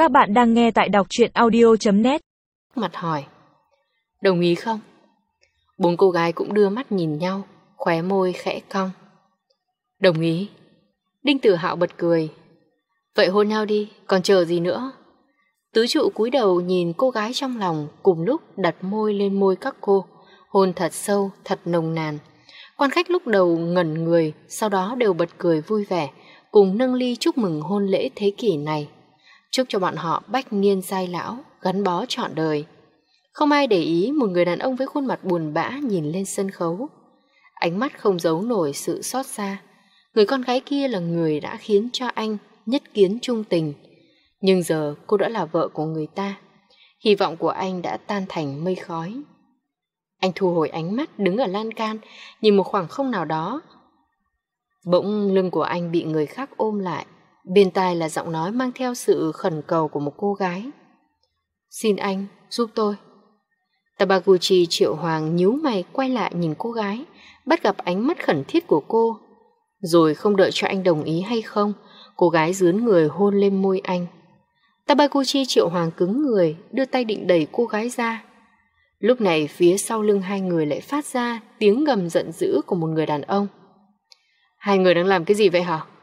Các bạn đang nghe tại đọc truyện audio.net. Mặt hỏi, đồng ý không? Bốn cô gái cũng đưa mắt nhìn nhau, khóe môi khẽ cong. Đồng ý. Đinh Tử Hạo bật cười. Vậy hôn nhau đi, còn chờ gì nữa? Tứ trụ cúi đầu nhìn cô gái trong lòng, cùng lúc đặt môi lên môi các cô, hôn thật sâu, thật nồng nàn. Quan khách lúc đầu ngẩn người, sau đó đều bật cười vui vẻ, cùng nâng ly chúc mừng hôn lễ thế kỷ này. Chúc cho bọn họ bách niên giai lão, gắn bó trọn đời. Không ai để ý một người đàn ông với khuôn mặt buồn bã nhìn lên sân khấu. Ánh mắt không giấu nổi sự xót xa. Người con gái kia là người đã khiến cho anh nhất kiến chung tình. Nhưng giờ cô đã là vợ của người ta. Hy vọng của anh đã tan thành mây khói. Anh thu hồi ánh mắt đứng ở lan can, nhìn một khoảng không nào đó. Bỗng lưng của anh bị người khác ôm lại. Bên tai là giọng nói mang theo sự khẩn cầu của một cô gái. Xin anh, giúp tôi. Tabaguchi Triệu Hoàng nhíu mày quay lại nhìn cô gái, bắt gặp ánh mắt khẩn thiết của cô. Rồi không đợi cho anh đồng ý hay không, cô gái dướn người hôn lên môi anh. Tabaguchi Triệu Hoàng cứng người, đưa tay định đẩy cô gái ra. Lúc này phía sau lưng hai người lại phát ra tiếng gầm giận dữ của một người đàn ông. Hai người đang làm cái gì vậy hả?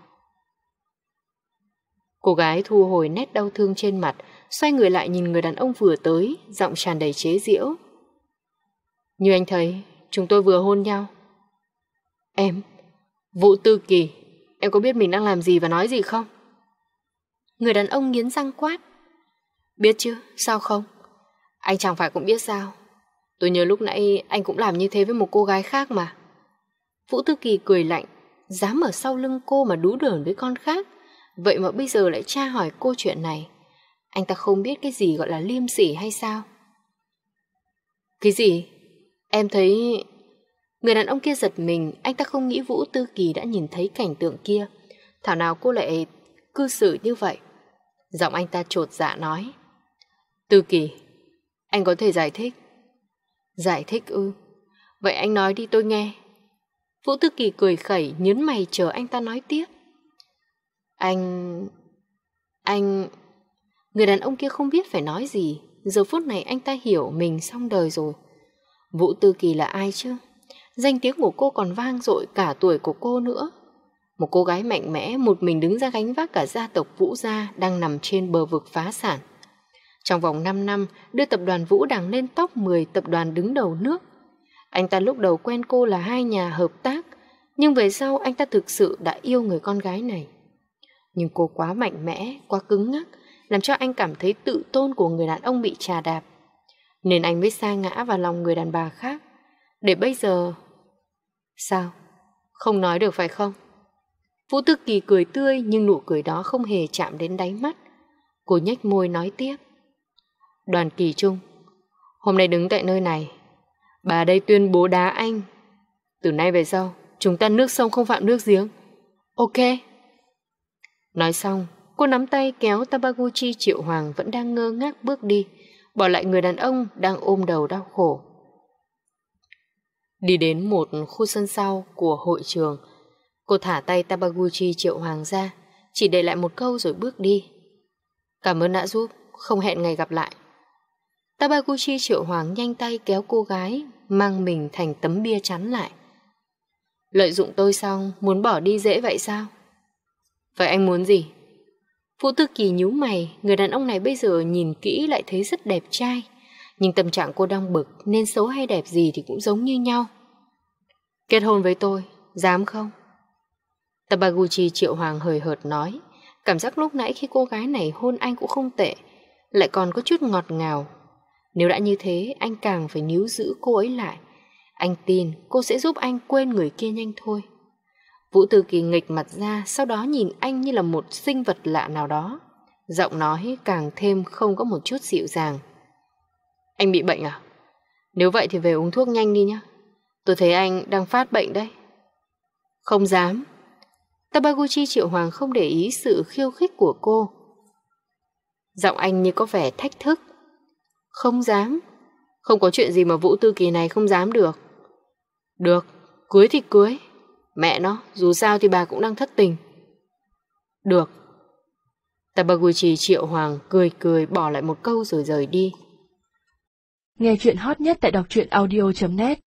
Cô gái thu hồi nét đau thương trên mặt, xoay người lại nhìn người đàn ông vừa tới, giọng tràn đầy chế giễu. Như anh thấy, chúng tôi vừa hôn nhau. Em, Vũ Tư Kỳ, em có biết mình đang làm gì và nói gì không? Người đàn ông nghiến răng quát. Biết chứ, sao không? Anh chẳng phải cũng biết sao. Tôi nhớ lúc nãy anh cũng làm như thế với một cô gái khác mà. Vũ Tư Kỳ cười lạnh, dám ở sau lưng cô mà đú đởn với con khác. Vậy mà bây giờ lại tra hỏi cô chuyện này. Anh ta không biết cái gì gọi là liêm sỉ hay sao? Cái gì? Em thấy... Người đàn ông kia giật mình, anh ta không nghĩ Vũ Tư Kỳ đã nhìn thấy cảnh tượng kia. Thảo nào cô lại cư xử như vậy? Giọng anh ta chột dạ nói. Tư Kỳ, anh có thể giải thích. Giải thích ư? Vậy anh nói đi tôi nghe. Vũ Tư Kỳ cười khẩy, nhớn mày chờ anh ta nói tiếp. Anh... Người đàn ông kia không biết phải nói gì. Giờ phút này anh ta hiểu mình xong đời rồi. Vũ Tư Kỳ là ai chứ? Danh tiếng của cô còn vang dội cả tuổi của cô nữa. Một cô gái mạnh mẽ một mình đứng ra gánh vác cả gia tộc Vũ gia đang nằm trên bờ vực phá sản. Trong vòng 5 năm đưa tập đoàn Vũ Đằng lên top 10 tập đoàn đứng đầu nước. Anh ta lúc đầu quen cô là hai nhà hợp tác, nhưng về sau anh ta thực sự đã yêu người con gái này. Nhưng cô quá mạnh mẽ, quá cứng ngắc, làm cho anh cảm thấy tự tôn của người đàn ông bị chà đạp. Nên anh mới sa ngã vào lòng người đàn bà khác. Để bây giờ... Sao? Không nói được phải không? Vũ Tư Kỳ cười tươi nhưng nụ cười đó không hề chạm đến đáy mắt. Cô nhếch môi nói tiếp. Đoàn Kỳ Trung, hôm nay đứng tại nơi này, bà đây tuyên bố đá anh. Từ nay về sau, chúng ta nước sông không phạm nước giếng. Ok. Nói xong, cô nắm tay kéo Tabaguchi Triệu Hoàng vẫn đang ngơ ngác bước đi, bỏ lại người đàn ông đang ôm đầu đau khổ. Đi đến một khu sân sau của hội trường, cô thả tay Tabaguchi Triệu Hoàng ra, chỉ để lại một câu rồi bước đi. Cảm ơn đã giúp, không hẹn ngày gặp lại. Tabaguchi Triệu Hoàng nhanh tay kéo cô gái, mang mình thành tấm bia chắn lại. Lợi dụng tôi xong, muốn bỏ đi dễ vậy sao? Vậy anh muốn gì? Vũ Tư Kỳ nhíu mày, người đàn ông này bây giờ nhìn kỹ lại thấy rất đẹp trai. Nhưng tâm trạng cô đang bực nên xấu hay đẹp gì thì cũng giống như nhau. Kết hôn với tôi, dám không? Tabaguchi Triệu Hoàng hời hợt nói. Cảm giác lúc nãy khi cô gái này hôn anh cũng không tệ, lại còn có chút ngọt ngào. Nếu đã như thế, anh càng phải níu giữ cô ấy lại. Anh tin cô sẽ giúp anh quên người kia nhanh thôi. Vũ Tư Kỳ nghịch mặt ra, sau đó nhìn anh như là một sinh vật lạ nào đó. Giọng nói càng thêm không có một chút dịu dàng. Anh bị bệnh à? Nếu vậy thì về uống thuốc nhanh đi nhé. Tôi thấy anh đang phát bệnh đấy. Không dám. Tabaguchi Triệu Hoàng không để ý sự khiêu khích của cô. Giọng anh như có vẻ thách thức. Không dám. Không có chuyện gì mà Vũ Tư Kỳ này không dám được. Được, cưới thì cưới. Mẹ nó, dù sao thì bà cũng đang thất tình. Được. Tabaguchi Triệu Hoàng cười cười bỏ lại một câu rồi rời đi. Nghe chuyện hot nhất tại đọc truyện audio.net